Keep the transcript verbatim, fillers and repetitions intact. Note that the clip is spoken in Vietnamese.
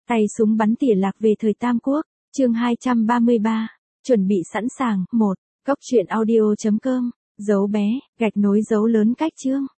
Tay súng bắn tỉa lạc về thời Tam Quốc, chương hai trăm ba mươi ba, chuẩn bị sẵn sàng, một, cốc truyện audio chấm com, dấu bé, gạch nối dấu lớn cách chương.